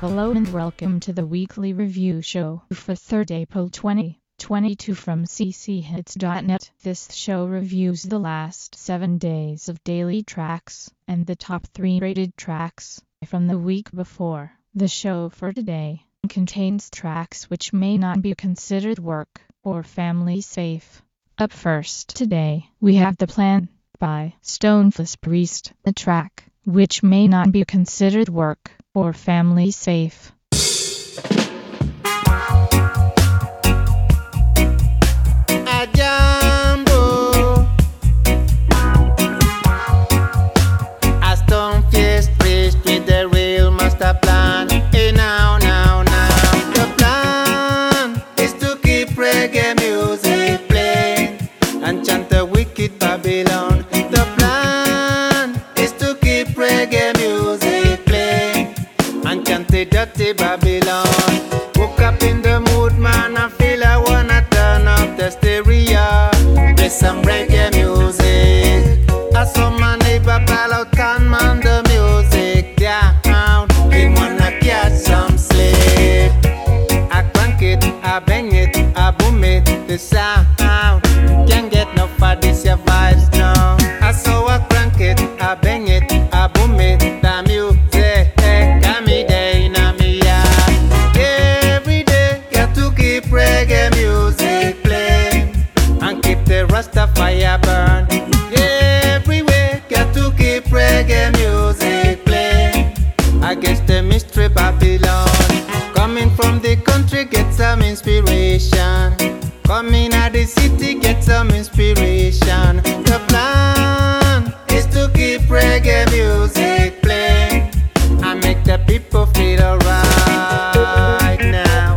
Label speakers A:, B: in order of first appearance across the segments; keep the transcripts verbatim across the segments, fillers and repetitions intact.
A: Hello and welcome to the weekly review show for third April twenty twenty-two from c c hits dot net. This show reviews the last seven days of daily tracks and the top three rated tracks from the week before. The show for today contains tracks which may not be considered work or family safe. Up first today, we have The Plan by Stonefless Priest, the track which may not be considered work or family safe.
B: Dirty Babylon. Woke up in the mood, man. I feel I wanna turn up the stereo, play some reggae music. I saw my neighbor pal out, can man the music down. He wanna catch some sleep. I crank it, I bang it, I boom it. The sound can't get no for this your vibes now. I saw I crank it, I bang it, I boom it. The music. Reggae music play and keep the Rastafire burn. Everywhere got to keep reggae music play against the mystery Babylon. Coming from the country, get some inspiration. Coming out the city, get some inspiration. The plan is to keep reggae music play and make the people feel alright now.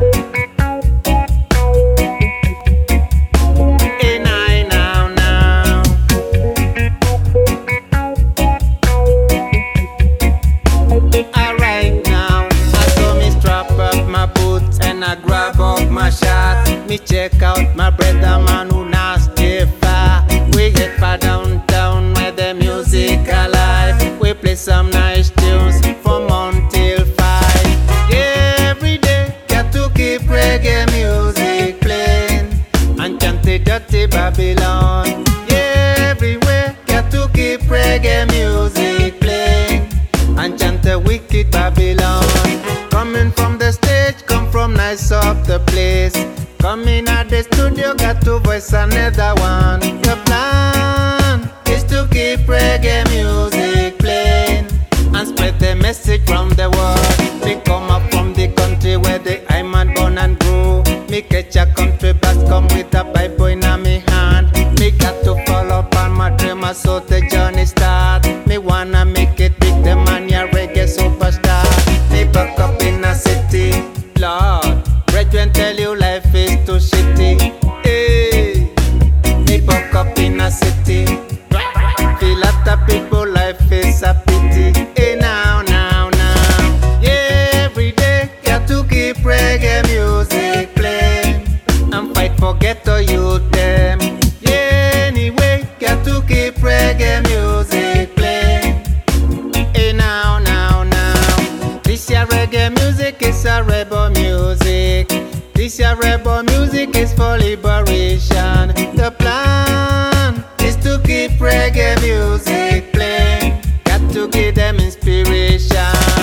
B: Me check out my brother man who not stay far. We get far downtown where the music alive. We play some nice tunes from one till five. Yeah, every day got to keep reggae music playing and chant the dirty Babylon. Yeah, everywhere got to keep reggae music playing and chant the wicked Babylon. Coming from the stage, come from nice up the place. Coming at the studio, got to voice another one. The plan is to keep reggae music playing and spread the message from the world. Me come up from the country where the I'm born and grew. Me catch a country blast, come with a Bible in me hand. Me got to follow up my dream, so the journey start. Me wanna make it big, the man ya reggae superstar. Me back up in a city, Lord. Brethren tell you life is too shitty. Hey, me buck up in a city. Feel lot of people life is a pity. Hey now, now, now. Yeah, every day got to keep reggae music playing and fight for ghetto youth them. Yeah, anyway, got to keep reggae music playing. Hey now, now, now. This year reggae music is a rebel music. This year rebel music is for liberation. The plan is to keep reggae music playing. Got to give them inspiration.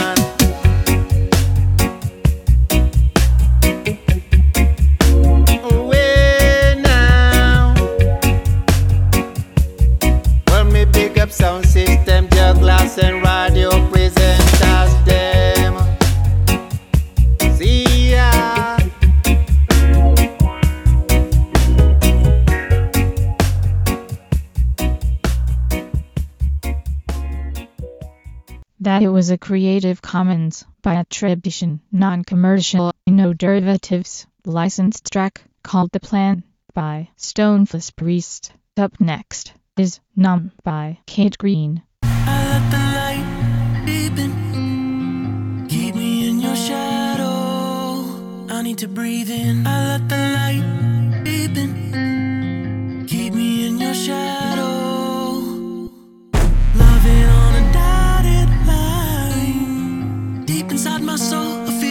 B: Way now. Well, me big up sound system, jugglers and radio presenters them. See ya.
A: That it was a Creative Commons by attribution, non-commercial, no derivatives, licensed track called The Plan by Stonefless Priest. Up next is Numb by Kate Green.
C: I let the light deepen, keep me in your shadow. I need to breathe in. I let the light deepen, keep me in your shadow. Loving on a dotted line, deep inside my soul.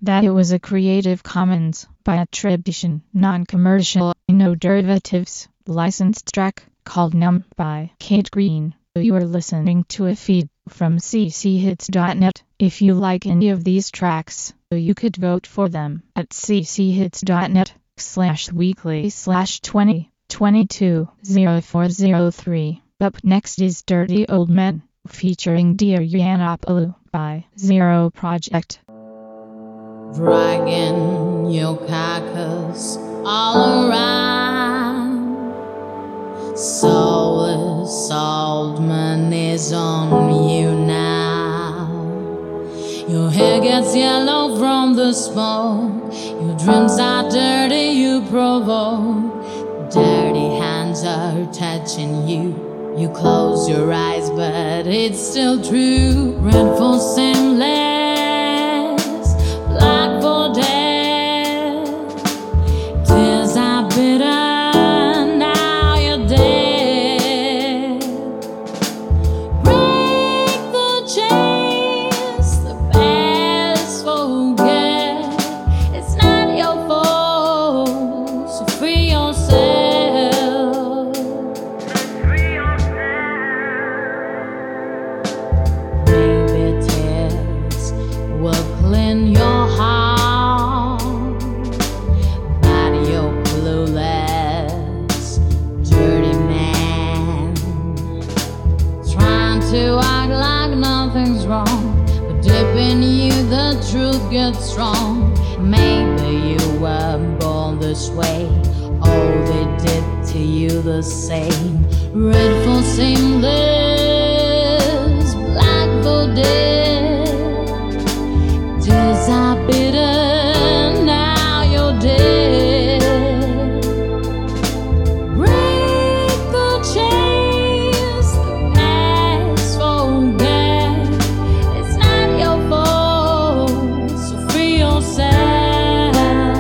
A: that it was a Creative Commons by attribution, non-commercial, no derivatives, licensed track called Numb by Kate Green. You are listening to a feed from c c hits dot net. If you like any of these tracks, you could vote for them at c c hits dot net slash weekly slash twenty twenty-two oh four oh three. Up next is Dirty Old Men, featuring Dear Yiannopoulos by Zero Project.
D: Dragging your carcass all around, soulless old man is on you now. Your hair gets yellow from the smoke, your dreams are dirty, you provoke. Dirty hands are touching you. You close your eyes, but it's still true. Red for seamless, black for dead. Tears are bitter, now you're dead. Break the chains, the past forget. It's not your fault, so free yourself. Get strong. Maybe you were born this way. All they did to you the same. Red for seamless, black for dead. Tears are bitter, now you're dead. Break the chains, the past forget. It's not your fault. Free yourself.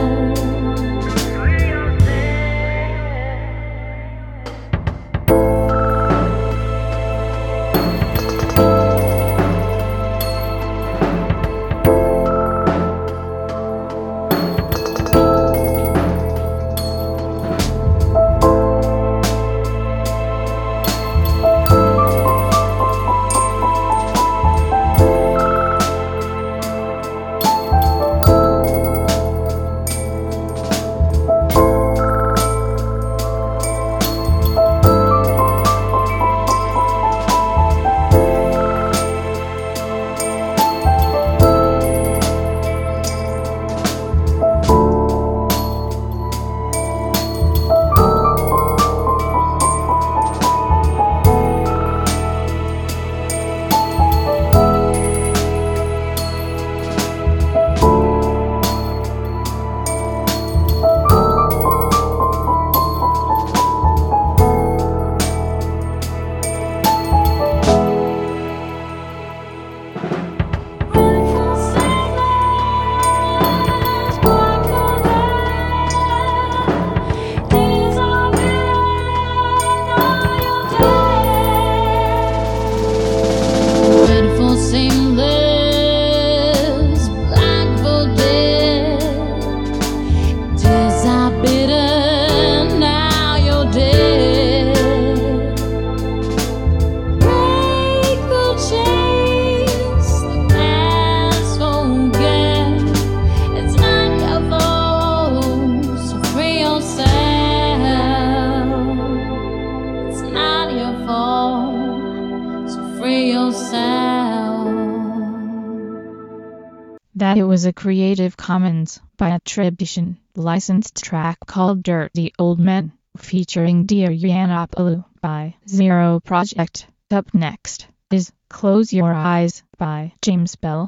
A: That it was a Creative Commons by attribution, licensed track called Dirty Old Men, featuring Dear Yiannopoulos by Zero Project. Up next is Close Your Eyes by James Bell.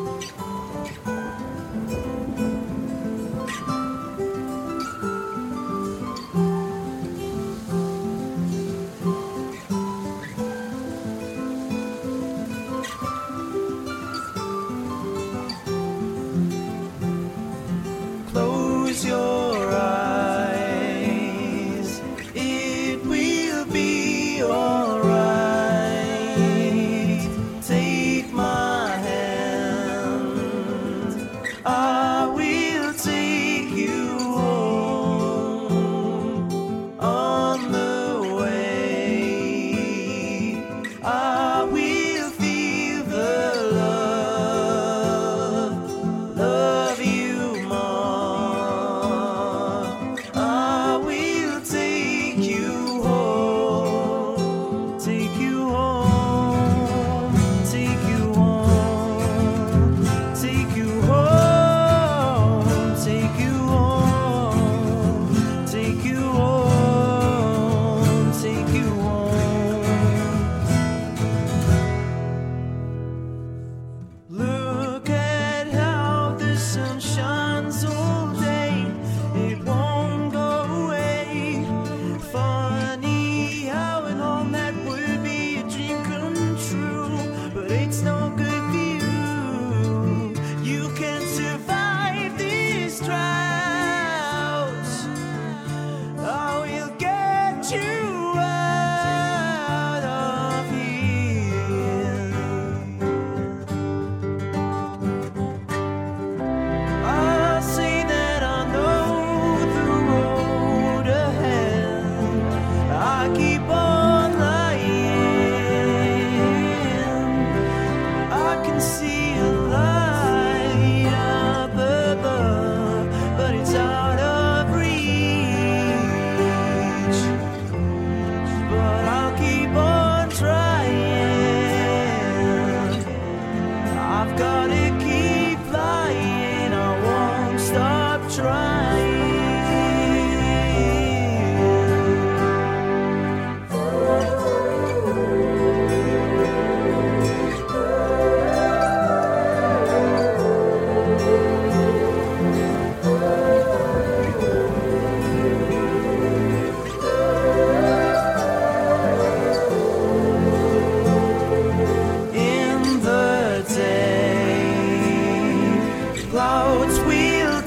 C: Close your eyes, it will be alright. Take my hand.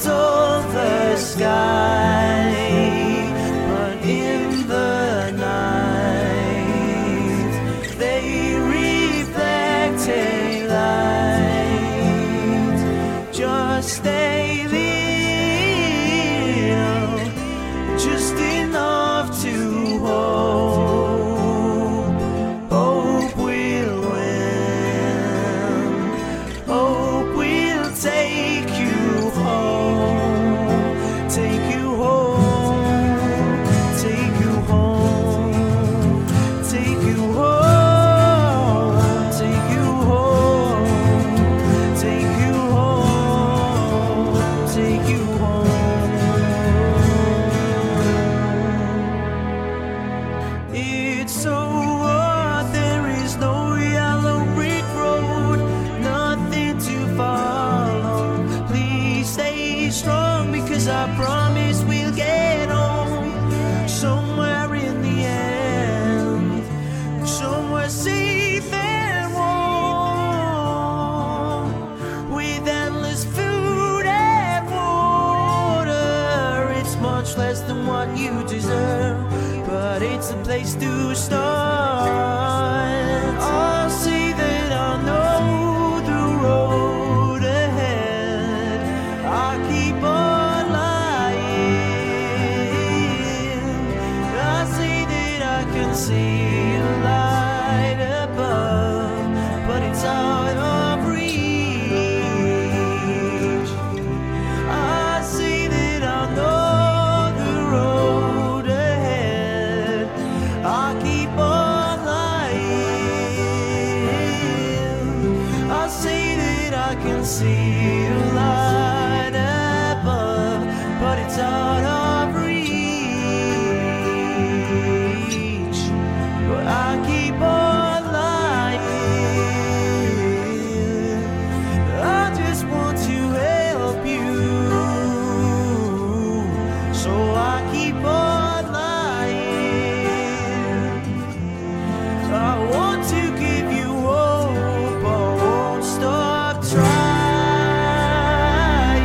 C: dull the sky, but in the night they reflect a light, just a little, just enough to hope. Hope will win. Hope will take you home. Take you home. Take you home. Take you home. Take you home. Take you home. Take you home. It's so hard, there is no yellow brick road, nothing to follow. Please stay strong, because I promise we'll get home. Somewhere in the end, somewhere safe and warm, with endless food and water. It's much less than what you deserve, but it's a place to start. I'll say that I know the road ahead. I keep on lying. I say that I can see a light above, but it's out of reach. I say that I know the road ahead. I keep on lying. I say that I can see a light above, but it's out of reach. But I keep on lying. I just want to help you, so I keep on lying. I want to give you hope, I won't stop trying.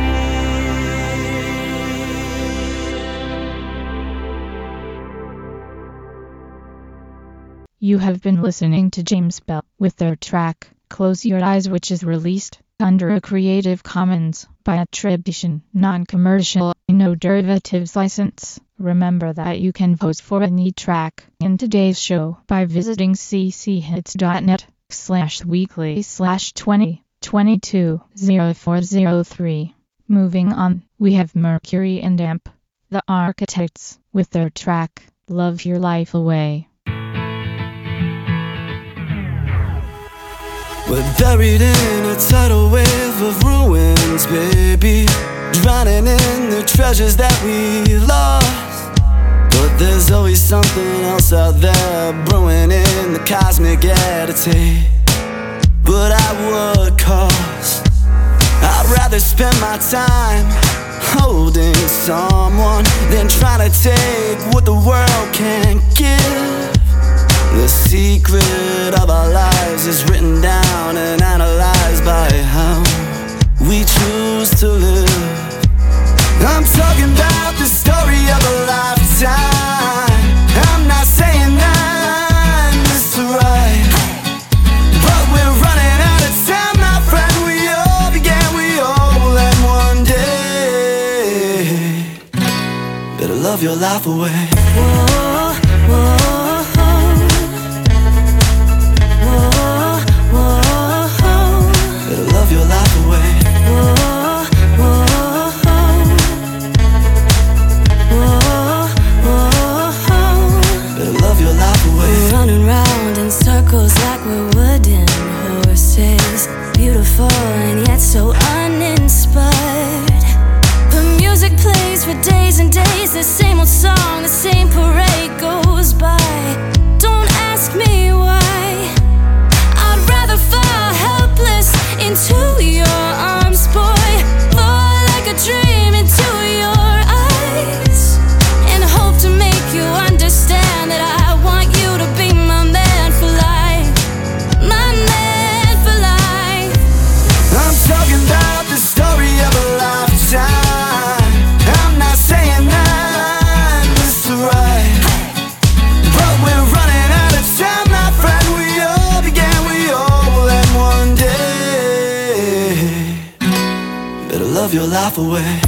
A: You have been listening to James Bell with their track, Close Your Eyes, which is released under a Creative Commons by attribution, non-commercial, no derivatives license. Remember that you can vote for any track in today's show by visiting cchits.net slash weekly slash 20 22 0403. Moving on, we have Mercury and Amp, the Architects, with their track, Love Your Life Away.
C: We're buried in a tidal wave of ruins, baby, drowning in the treasures that we lost. But there's always something else out there brewing in the cosmic attitude. But at what cost? I'd rather spend my time holding someone than trying to take what the world can't give. The secret of our lives is written down and analyzed by how we choose to live. I'm talking about the story of a lifetime. I'm not saying that it's right, but we're running out of time, my friend. We all began, we all end one day. Better love your life away. Whoa, whoa. Love your life away. Whoa, whoa, whoa, whoa. Better love your life away. We're running round in circles like we're wooden horses, beautiful and yet so uninspired. The music plays for days and days, the same old song, the same parade goes by. Don't ask me why. I'd rather fall helpless into your arms, boy, fall like a dream into your eyes, and hope to make you understand that I want you to be my man for life, my man for life. I'm talking about the story of a lifetime. love your life away.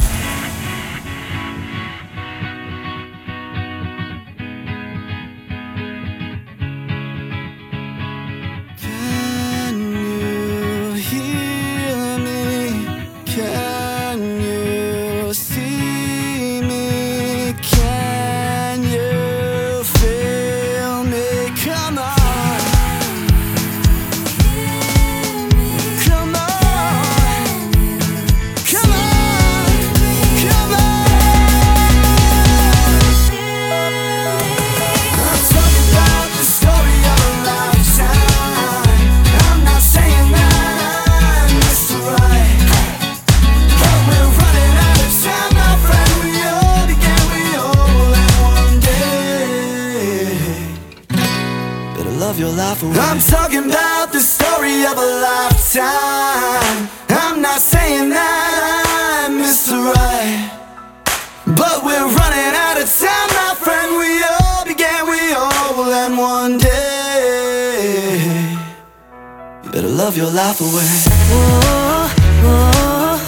C: Can you hear me? Can you see me? Can you feel me? Come on. Come on. Come on. Come on. I'm talking about the story of a lifetime. I'm not saying that I'm Mister Right, but we're running out of time, my friend. We all began, we all in one day. Better love your life away. I'm talking about the story of a lifetime. I'm not saying that I'm Mister Right, but we're running out of time, my friend. We all began, we all will end one day. You better love your life away. Whoa, whoa,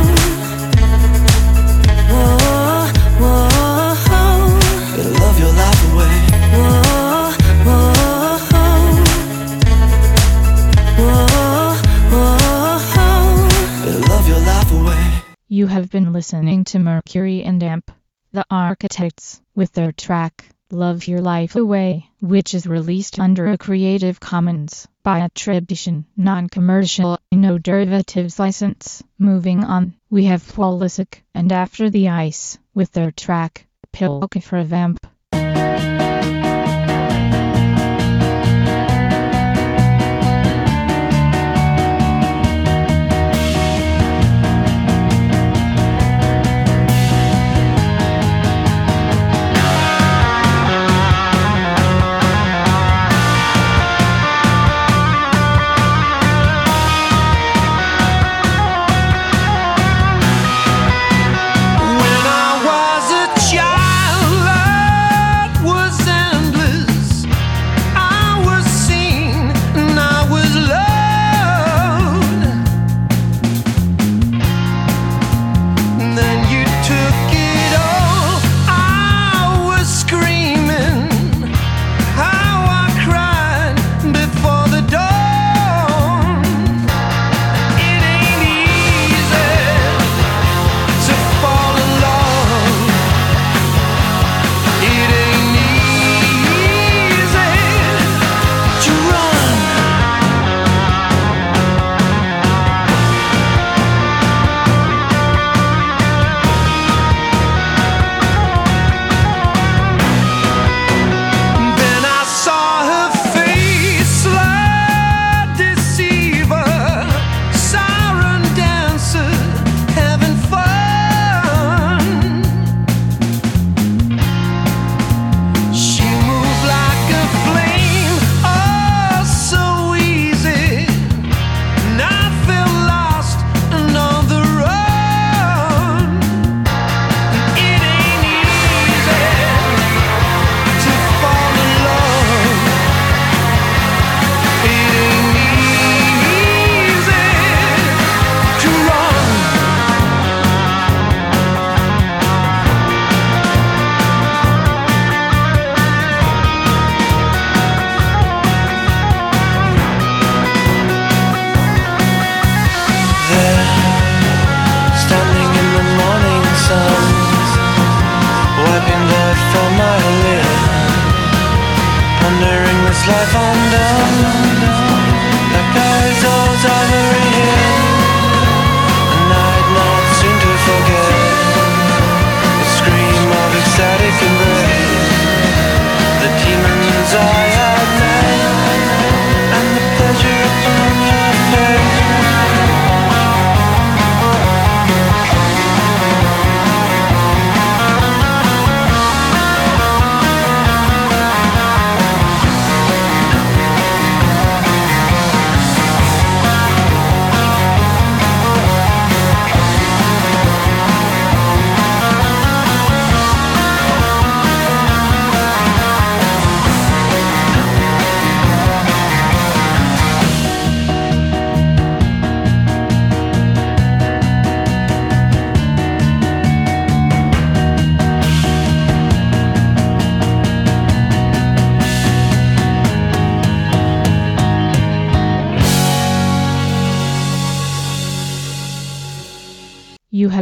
C: whoa, whoa. Better love your life away. Whoa, whoa, whoa, whoa. Better love your life away.
A: You have been listening to Mercury and Amp, the Architects, with their track, Love Your Life Away, which is released under a Creative Commons by attribution, non-commercial, no derivatives license. Moving on, we have Polisic and After the Ice, with their track, Pilk for Vamp.
C: When I was a child,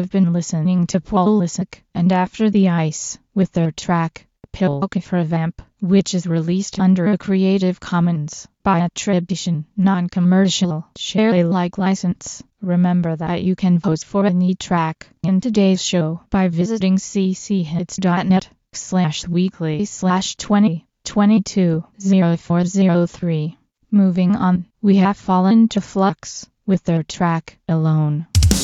A: You've been listening to Polisic and After the Ice with their track Polka for a Vamp, which is released under a Creative Commons by attribution, non-commercial, share Alike license. Remember that you can vote for any track in today's show by visiting cchits.net slash weekly slash 20 22 04 03. Moving on, we have Fallen to Flux with their track Alone.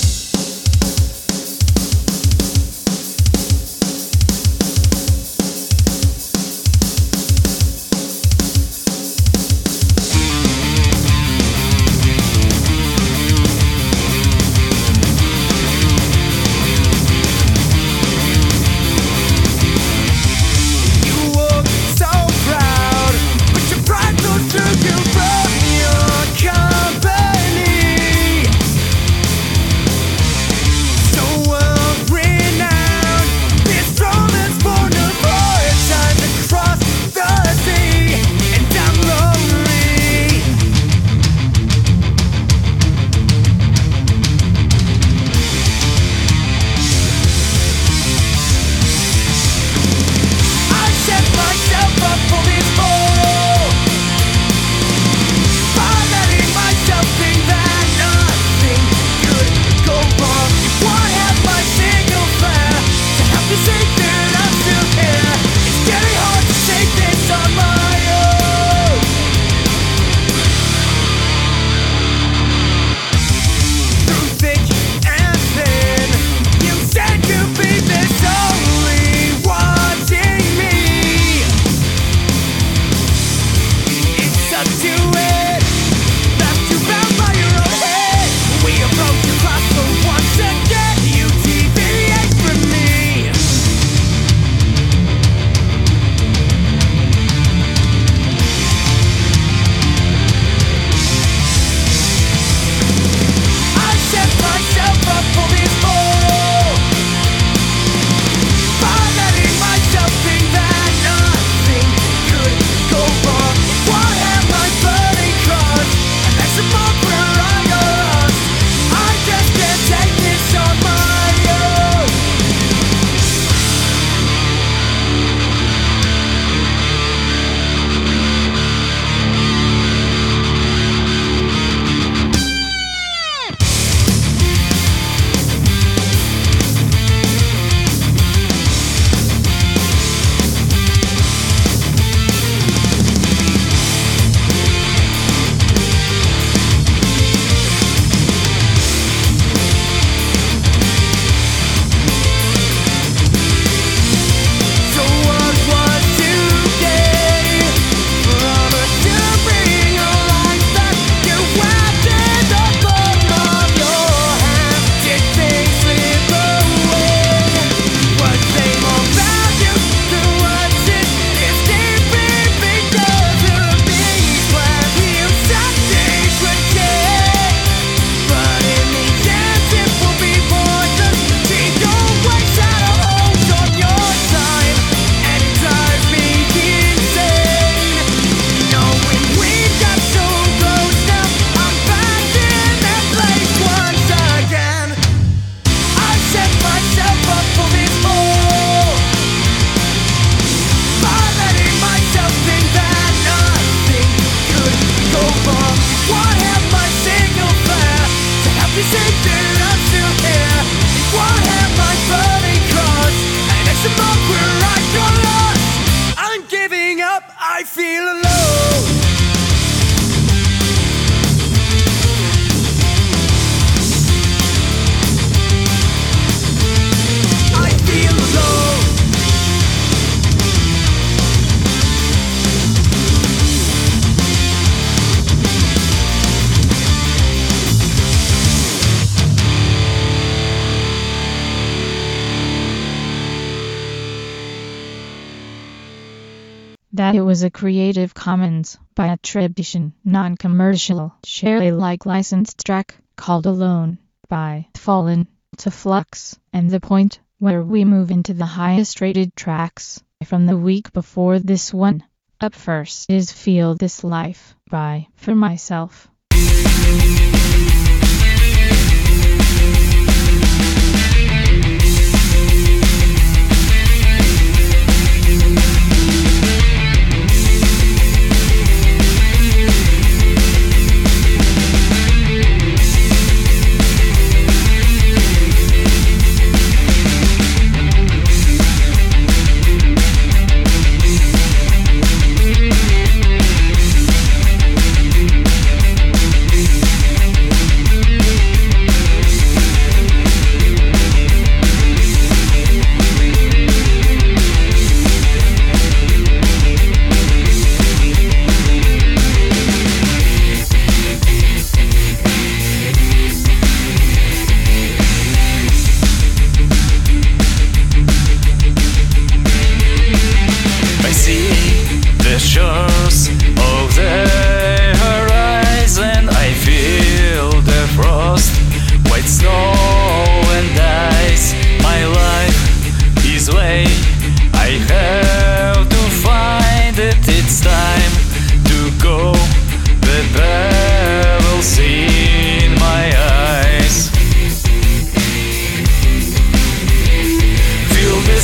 A: That it was a Creative Commons by attribution, non-commercial, share Alike licensed track called Alone by Fallen to Flux, and the point where we move into the highest rated tracks from the week before this one. Up first is Feel This Life by For Myself.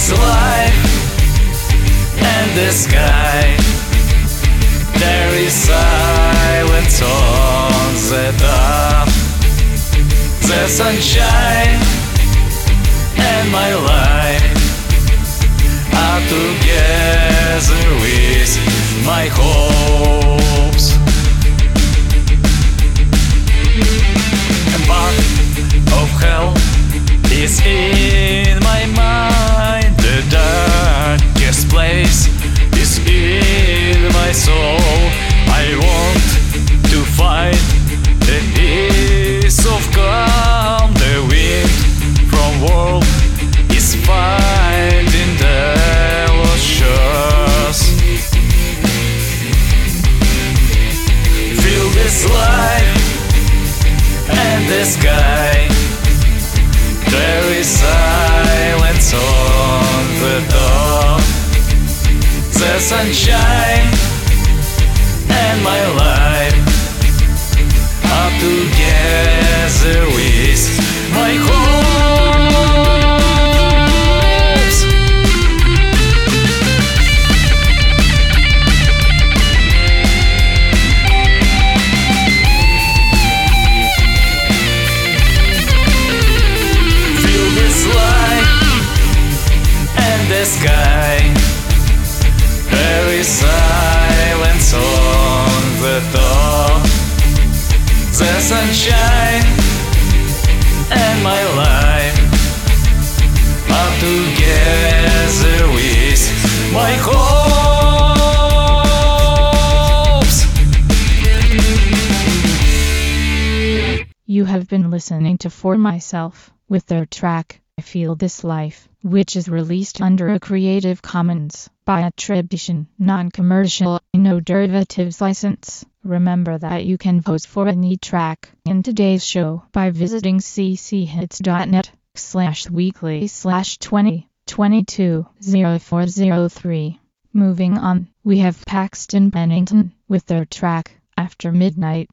E: this life and the sky. There is silence on the top. The sunshine and my life are together with my hopes. A part of hell is in my mind. The darkest place is in my soul. I want to find the peace of calm. The wind from world is finding the lost shores. Feel this life and the sky. There is silence on the door. The sunshine and my life are together with my hopes. Feel this light and the sky. There is silence on the door. The sunshine and my life are together with my hopes.
A: You have been listening to For Myself with their track I Feel This Life, which is released under a Creative Commons by attribution, non-commercial, no derivatives license. Remember that you can vote for any track in today's show by visiting cchits.net slash weekly slash 20 22 0403. Moving on, we have Paxton Bennington with their track After Midnight.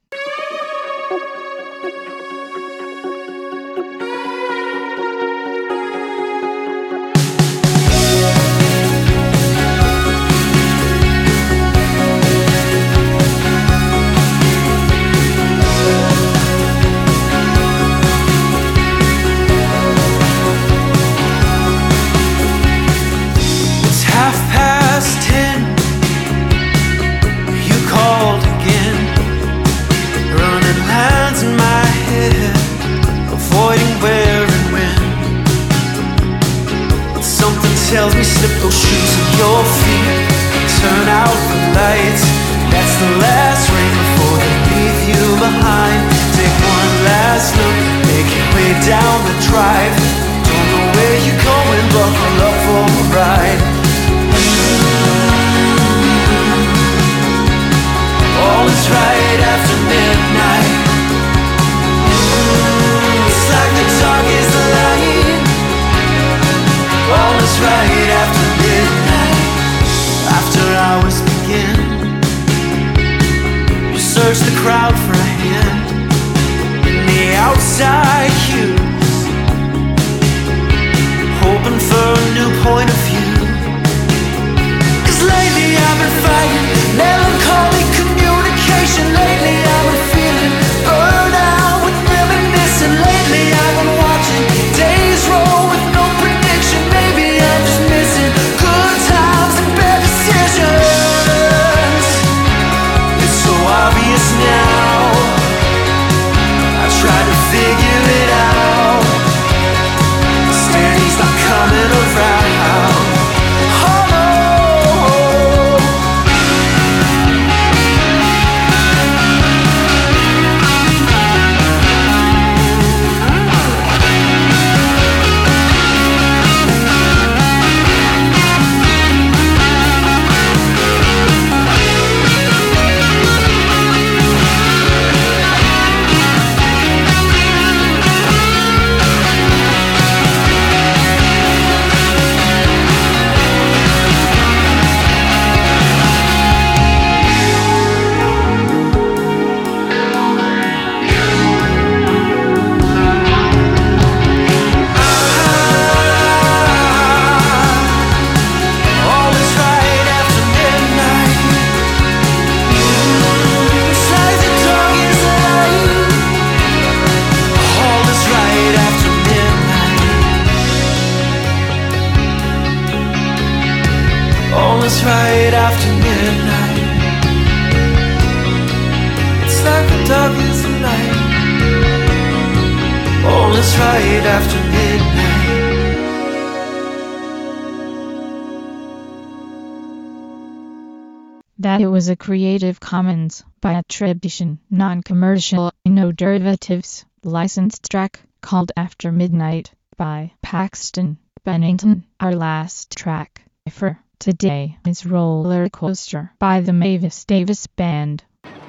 C: Tells me slip those shoes in your feet. Turn out the lights. That's the last ring before they leave you behind. Take one last look. Make your way down the drive. Don't know where you're going. Buckle up for a ride. All is right after midnight. It's like the dark is the light. All is right after midnight. After hours begin. You search the crowd for a hand in the outside cues, hoping for a new point of view. Cause lately I've been fighting melancholy communication. Lately I've been feeling burned out with reminiscing. Lately I've been watching days roll with no prediction. Maybe I'm just missing good times and bad decisions. It's so obvious now. I try to figure it out. Steady's not coming around. it's right after midnight. It's like the darkness of night. Oh, it's right after midnight.
A: That it was a Creative Commons by attribution, non-commercial, no derivatives, licensed track called After Midnight by Paxton Bennington. Our last track for today is Roller Coaster by the Mavis Davis Band.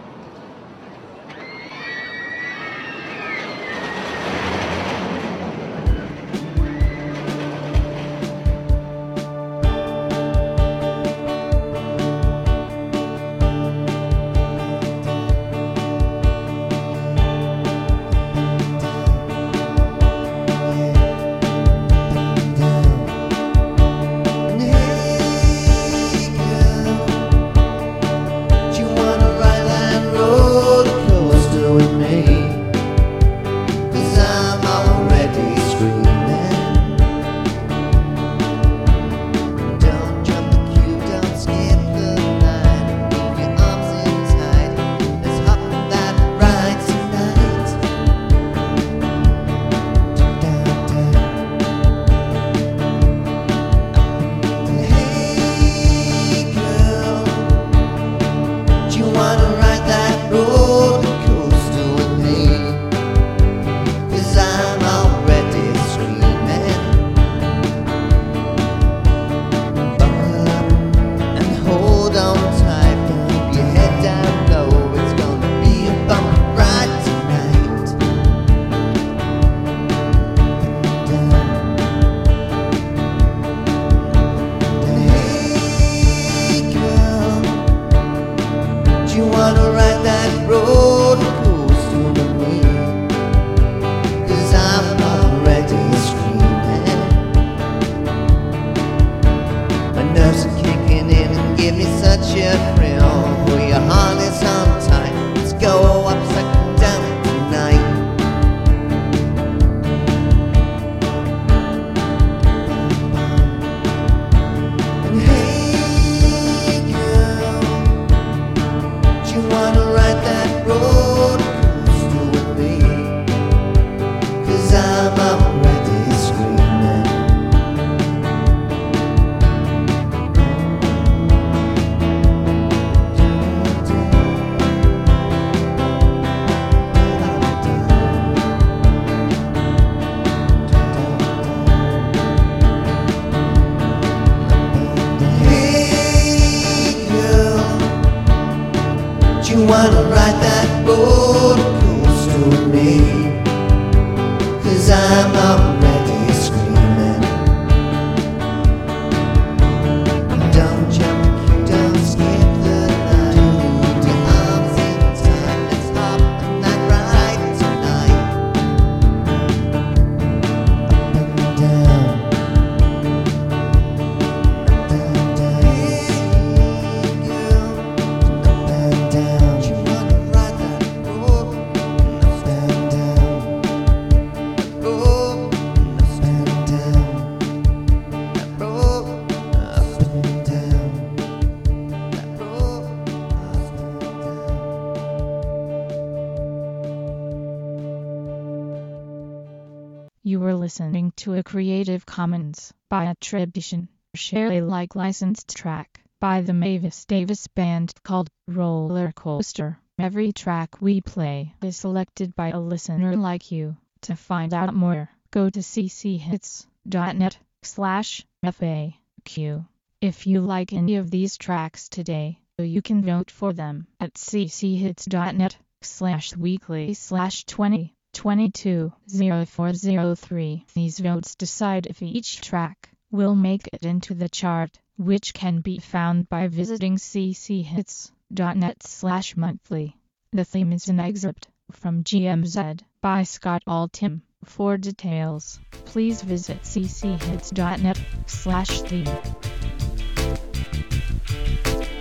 A: You were listening to a Creative Commons by attribution, share Alike licensed track by the Mavis Davis Band called Roller Coaster. Every track we play is selected by a listener like you. To find out more, go to cchits.net slash FAQ. If you like any of these tracks today, you can vote for them at cchits.net slash weekly slash 20. twenty-two oh four oh three. These votes decide if each track will make it into the chart, which can be found by visiting cchits.net slash monthly. The theme is an excerpt from G M Z by Scott Altham. For details, please visit cchits.net slash theme.